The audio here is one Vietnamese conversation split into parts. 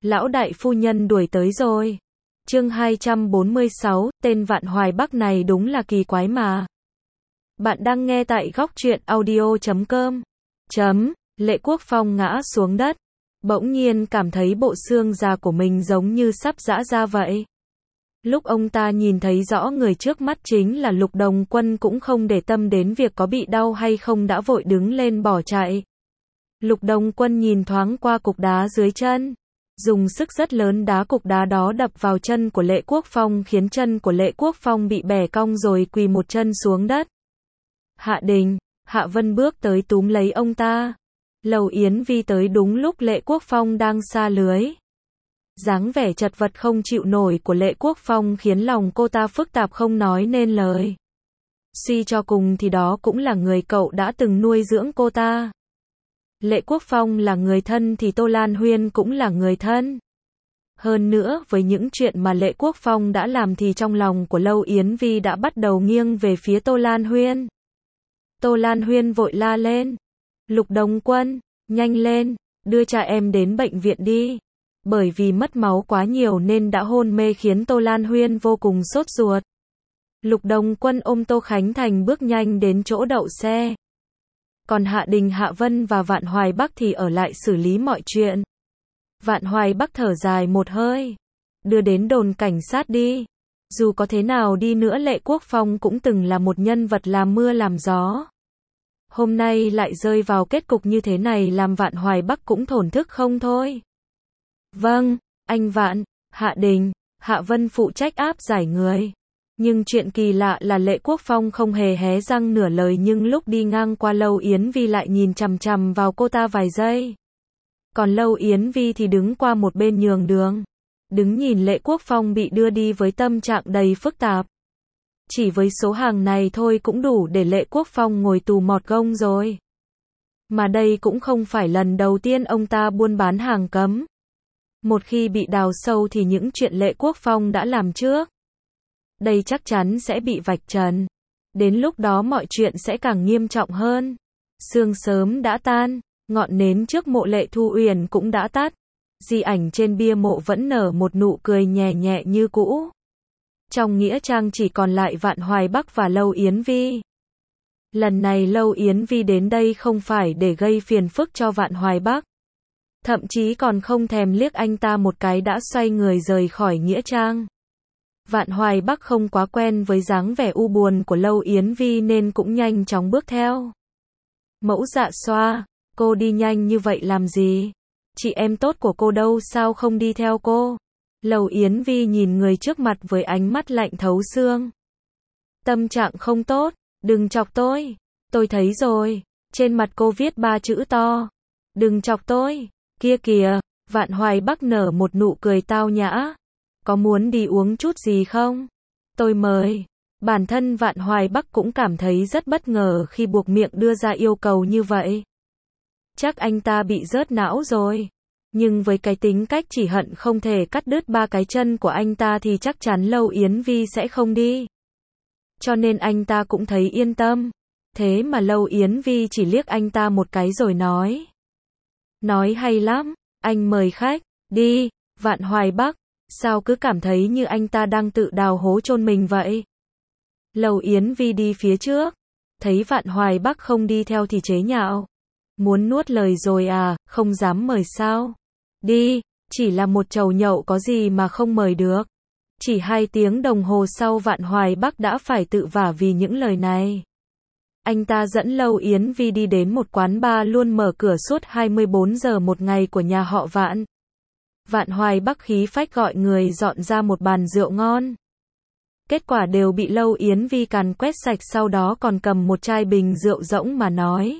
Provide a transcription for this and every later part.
Lão đại phu nhân đuổi tới rồi. Chương 246, tên Vạn Hoài Bắc này đúng là kỳ quái mà. Bạn đang nghe tại góc truyện audio.com. Lệ Quốc Phong ngã xuống đất. Bỗng nhiên cảm thấy bộ xương già của mình giống như sắp giã ra vậy. Lúc ông ta nhìn thấy rõ người trước mắt chính là Lục Đồng Quân cũng không để tâm đến việc có bị đau hay không đã vội đứng lên bỏ chạy. Lục Đồng Quân nhìn thoáng qua cục đá dưới chân. Dùng sức rất lớn đá cục đá đó đập vào chân của Lệ Quốc Phong khiến chân của Lệ Quốc Phong bị bẻ cong rồi quỳ một chân xuống đất. Hạ Đình, Hạ Vân bước tới túm lấy ông ta. Lầu Yến Vi tới đúng lúc Lệ Quốc Phong đang sa lưới. Dáng vẻ chật vật không chịu nổi của Lệ Quốc Phong khiến lòng cô ta phức tạp không nói nên lời. Suy cho cùng thì đó cũng là người cậu đã từng nuôi dưỡng cô ta. Lệ Quốc Phong là người thân thì Tô Lan Huyên cũng là người thân. Hơn nữa với những chuyện mà Lệ Quốc Phong đã làm thì trong lòng của Lâu Yến Vi đã bắt đầu nghiêng về phía Tô Lan Huyên. Tô Lan Huyên vội la lên. Lục Đồng Quân, nhanh lên, đưa cha em đến bệnh viện đi. Bởi vì mất máu quá nhiều nên đã hôn mê khiến Tô Lan Huyên vô cùng sốt ruột. Lục Đồng Quân ôm Tô Khánh Thành bước nhanh đến chỗ đậu xe. Còn Hạ Đình, Hạ Vân và Vạn Hoài Bắc thì ở lại xử lý mọi chuyện. Vạn Hoài Bắc thở dài một hơi. Đưa đến đồn cảnh sát đi. Dù có thế nào đi nữa Lệ Quốc Phong cũng từng là một nhân vật làm mưa làm gió. Hôm nay lại rơi vào kết cục như thế này làm Vạn Hoài Bắc cũng thổn thức không thôi. Vâng, anh Vạn, Hạ Đình, Hạ Vân phụ trách áp giải người. Nhưng chuyện kỳ lạ là Lệ Quốc Phong không hề hé răng nửa lời nhưng lúc đi ngang qua Lâu Yến Vi lại nhìn chằm chằm vào cô ta vài giây. Còn Lâu Yến Vi thì đứng qua một bên nhường đường. Đứng nhìn Lệ Quốc Phong bị đưa đi với tâm trạng đầy phức tạp. Chỉ với số hàng này thôi cũng đủ để Lệ Quốc Phong ngồi tù mọt gông rồi. Mà đây cũng không phải lần đầu tiên ông ta buôn bán hàng cấm. Một khi bị đào sâu thì những chuyện Lệ Quốc Phong đã làm trước. Đây chắc chắn sẽ bị vạch trần. Đến lúc đó mọi chuyện sẽ càng nghiêm trọng hơn. Sương sớm đã tan, ngọn nến trước mộ Lệ Thu Uyển cũng đã tắt. Di ảnh trên bia mộ vẫn nở một nụ cười nhẹ nhẹ như cũ. Trong nghĩa trang chỉ còn lại Vạn Hoài Bắc và Lâu Yến Vi. Lần này Lâu Yến Vi đến đây không phải để gây phiền phức cho Vạn Hoài Bắc. Thậm chí còn không thèm liếc anh ta một cái đã xoay người rời khỏi nghĩa trang. Vạn Hoài Bắc không quá quen với dáng vẻ u buồn của Lâu Yến Vi nên cũng nhanh chóng bước theo. Mẫu Dạ Xoa, cô đi nhanh như vậy làm gì? Chị em tốt của cô đâu sao không đi theo cô? Lâu Yến Vi nhìn người trước mặt với ánh mắt lạnh thấu xương. Tâm trạng không tốt, đừng chọc tôi thấy rồi, trên mặt cô viết 3 chữ to. Đừng chọc tôi, kia kìa, Vạn Hoài Bắc nở một nụ cười tao nhã. Có muốn đi uống chút gì không? Tôi mời. Bản thân Vạn Hoài Bắc cũng cảm thấy rất bất ngờ khi buộc miệng đưa ra yêu cầu như vậy. Chắc anh ta bị rớt não rồi. Nhưng với cái tính cách chỉ hận không thể cắt đứt 3 cái chân của anh ta thì chắc chắn Lâu Yến Vi sẽ không đi. Cho nên anh ta cũng thấy yên tâm. Thế mà Lâu Yến Vi chỉ liếc anh ta một cái rồi nói. Nói hay lắm, anh mời khách, đi, Vạn Hoài Bắc. Sao cứ cảm thấy như anh ta đang tự đào hố chôn mình vậy? Lâu Yến Vi đi phía trước. Thấy Vạn Hoài Bắc không đi theo thì chế nhạo. Muốn nuốt lời rồi à, không dám mời sao? Đi, chỉ là một chầu nhậu có gì mà không mời được. Chỉ 2 tiếng đồng hồ sau Vạn Hoài Bắc đã phải tự vả vì những lời này. Anh ta dẫn Lâu Yến Vi đi đến một quán bar luôn mở cửa suốt 24 giờ một ngày của nhà họ Vạn. Vạn Hoài Bắc khí phách gọi người dọn ra một bàn rượu ngon. Kết quả đều bị Lâu Yến Vi càn quét sạch sau đó còn cầm một chai bình rượu rỗng mà nói.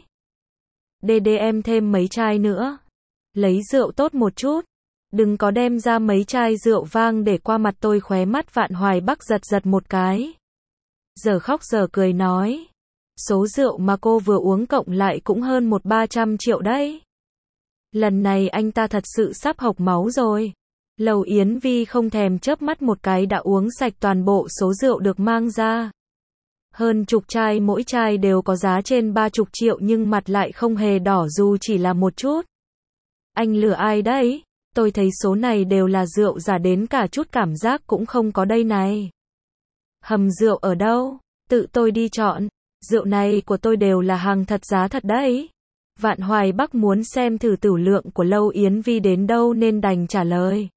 Em thêm mấy chai nữa. Lấy rượu tốt một chút. Đừng có đem ra mấy chai rượu vang để qua mặt tôi. Khóe mắt Vạn Hoài Bắc giật một cái. Giờ khóc giờ cười nói. Số rượu mà cô vừa uống cộng lại cũng hơn 100-300 triệu đấy. Lần này anh ta thật sự sắp hộc máu rồi. Lầu Yến Vi không thèm chớp mắt một cái đã uống sạch toàn bộ số rượu được mang ra. Hơn chục chai, mỗi chai đều có giá trên 30 triệu nhưng mặt lại không hề đỏ dù chỉ là một chút. Anh lừa ai đấy? Tôi thấy số này đều là rượu giả, đến cả chút cảm giác cũng không có đây này. Hầm rượu ở đâu? Tự tôi đi chọn. Rượu này của tôi đều là hàng thật giá thật đấy. Vạn Hoài Bắc muốn xem thử tửu lượng của Lâu Yến Vi đến đâu nên đành trả lời.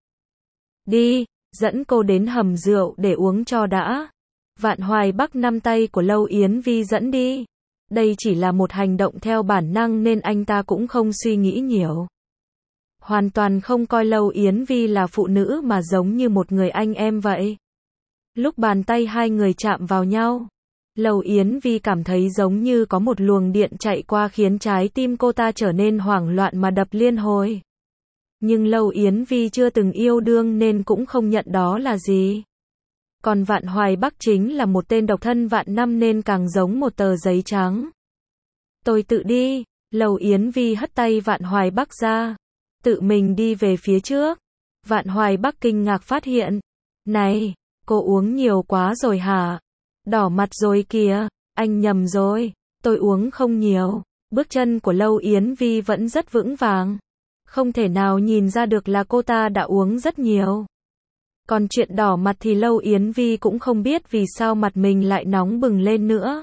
Đi, dẫn cô đến hầm rượu để uống cho đã. Vạn Hoài Bắc nắm tay của Lâu Yến Vi dẫn đi. Đây chỉ là một hành động theo bản năng nên anh ta cũng không suy nghĩ nhiều. Hoàn toàn không coi Lâu Yến Vi là phụ nữ mà giống như một người anh em vậy. Lúc bàn tay hai người chạm vào nhau, Lâu Yến Vi cảm thấy giống như có một luồng điện chạy qua khiến trái tim cô ta trở nên hoảng loạn mà đập liên hồi. Nhưng Lâu Yến Vi chưa từng yêu đương nên cũng không nhận đó là gì. Còn Vạn Hoài Bắc chính là một tên độc thân vạn năm nên càng giống một tờ giấy trắng. Tôi tự đi. Lâu Yến Vi hất tay Vạn Hoài Bắc ra, tự mình đi về phía trước. Vạn Hoài Bắc kinh ngạc phát hiện. Này, cô uống nhiều quá rồi hả? Đỏ mặt rồi kìa. Anh nhầm rồi. Tôi uống không nhiều. Bước chân của Lâu Yến Vi vẫn rất vững vàng. Không thể nào nhìn ra được là cô ta đã uống rất nhiều. Còn chuyện đỏ mặt thì Lâu Yến Vi cũng không biết vì sao mặt mình lại nóng bừng lên nữa.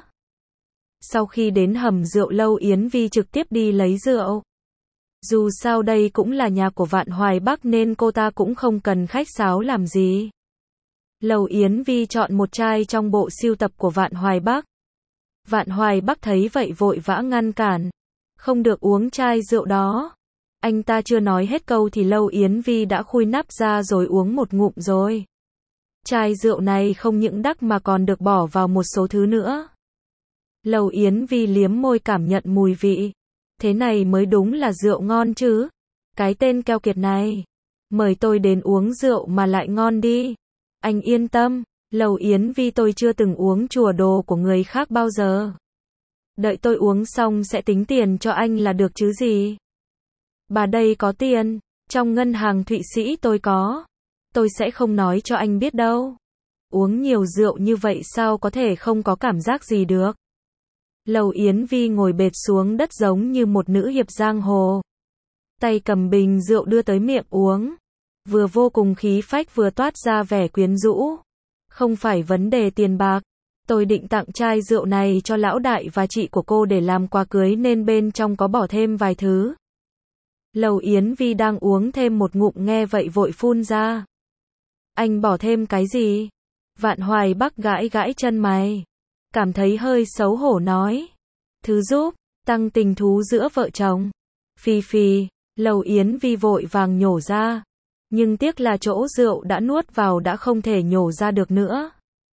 Sau khi đến hầm rượu, Lâu Yến Vi trực tiếp đi lấy rượu. Dù sao đây cũng là nhà của Vạn Hoài Bắc nên cô ta cũng không cần khách sáo làm gì. Lâu Yến Vi chọn một chai trong bộ sưu tập của Vạn Hoài Bắc. Vạn Hoài Bắc thấy vậy vội vã ngăn cản. Không được uống chai rượu đó. Anh ta chưa nói hết câu thì Lâu Yến Vi đã khui nắp ra rồi uống một ngụm rồi. Chai rượu này không những đắt mà còn được bỏ vào một số thứ nữa. Lâu Yến Vi liếm môi cảm nhận mùi vị. Thế này mới đúng là rượu ngon chứ. Cái tên keo kiệt này. Mời tôi đến uống rượu mà lại ngon đi. Anh yên tâm, Lâu Yến Vi, tôi chưa từng uống chùa đồ của người khác bao giờ. Đợi tôi uống xong sẽ tính tiền cho anh là được chứ gì. Bà đây có tiền, trong ngân hàng Thụy Sĩ tôi có. Tôi sẽ không nói cho anh biết đâu. Uống nhiều rượu như vậy sao có thể không có cảm giác gì được. Lâu Yến Vi ngồi bệt xuống đất giống như một nữ hiệp giang hồ. Tay cầm bình rượu đưa tới miệng uống. Vừa vô cùng khí phách vừa toát ra vẻ quyến rũ. Không phải vấn đề tiền bạc. Tôi định tặng chai rượu này cho lão đại và chị của cô để làm quà cưới nên bên trong có bỏ thêm vài thứ. Lâu Yến Vi đang uống thêm một ngụm nghe vậy vội phun ra. Anh bỏ thêm cái gì? Vạn Hoài Bắc gãi gãi chân mày. Cảm thấy hơi xấu hổ nói. Thứ giúp tăng tình thú giữa vợ chồng. Phì phì, Lâu Yến Vi vội vàng nhổ ra. Nhưng tiếc là chỗ rượu đã nuốt vào đã không thể nhổ ra được nữa.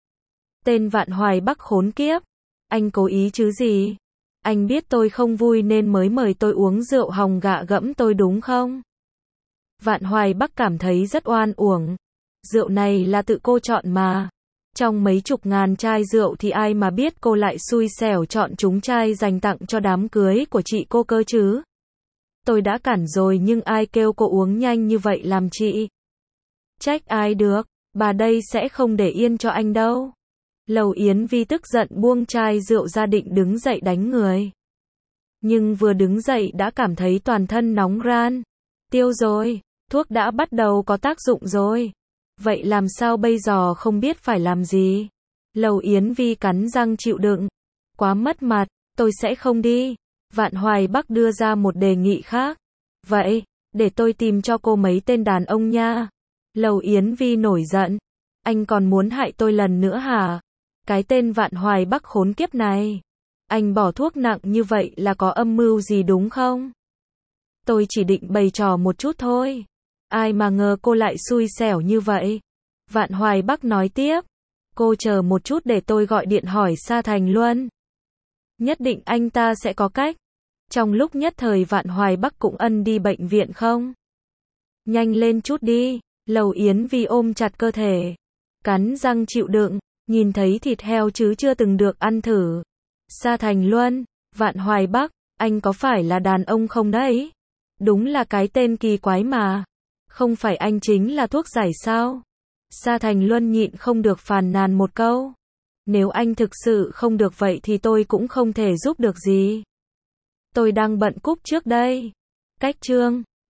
Tên Vạn Hoài Bắc khốn kiếp. Anh cố ý chứ gì? Anh biết tôi không vui nên mới mời tôi uống rượu hòng gạ gẫm tôi đúng không? Vạn Hoài Bắc cảm thấy rất oan uổng. Rượu này là tự cô chọn mà. Trong mấy chục ngàn chai rượu thì ai mà biết cô lại xui xẻo chọn chúng chai dành tặng cho đám cưới của chị cô cơ chứ. Tôi đã cản rồi nhưng ai kêu cô uống nhanh như vậy làm chị. Trách ai được, bà đây sẽ không để yên cho anh đâu. Lâu Yến Vi tức giận buông chai rượu ra định đứng dậy đánh người. Nhưng vừa đứng dậy đã cảm thấy toàn thân nóng ran. Tiêu rồi, thuốc đã bắt đầu có tác dụng rồi. Vậy làm sao bây giờ, không biết phải làm gì. Lâu Yến Vi cắn răng chịu đựng. Quá mất mặt, tôi sẽ không đi. Vạn Hoài Bắc đưa ra một đề nghị khác. Vậy, để tôi tìm cho cô mấy tên đàn ông nha. Lâu Yến Vi nổi giận. Anh còn muốn hại tôi lần nữa hả? Cái tên Vạn Hoài Bắc khốn kiếp này. Anh bỏ thuốc nặng như vậy là có âm mưu gì đúng không? Tôi chỉ định bày trò một chút thôi. Ai mà ngờ cô lại xui xẻo như vậy. Vạn Hoài Bắc nói tiếp. Cô chờ một chút để tôi gọi điện hỏi Sa Thành Luân. Nhất định anh ta sẽ có cách. Trong lúc nhất thời Vạn Hoài Bắc cũng ân đi bệnh viện không? Nhanh lên chút đi. Lâu Yến Vi ôm chặt cơ thể. Cắn răng chịu đựng. Nhìn thấy thịt heo chứ chưa từng được ăn thử. Sa Thành Luân, Vạn Hoài Bắc, anh có phải là đàn ông không đấy? Đúng là cái tên kỳ quái mà. Không phải anh chính là thuốc giải sao? Sa Thành Luân nhịn không được phàn nàn một câu. Nếu anh thực sự không được vậy thì tôi cũng không thể giúp được gì. Tôi đang bận cúp trước đây. Cách chương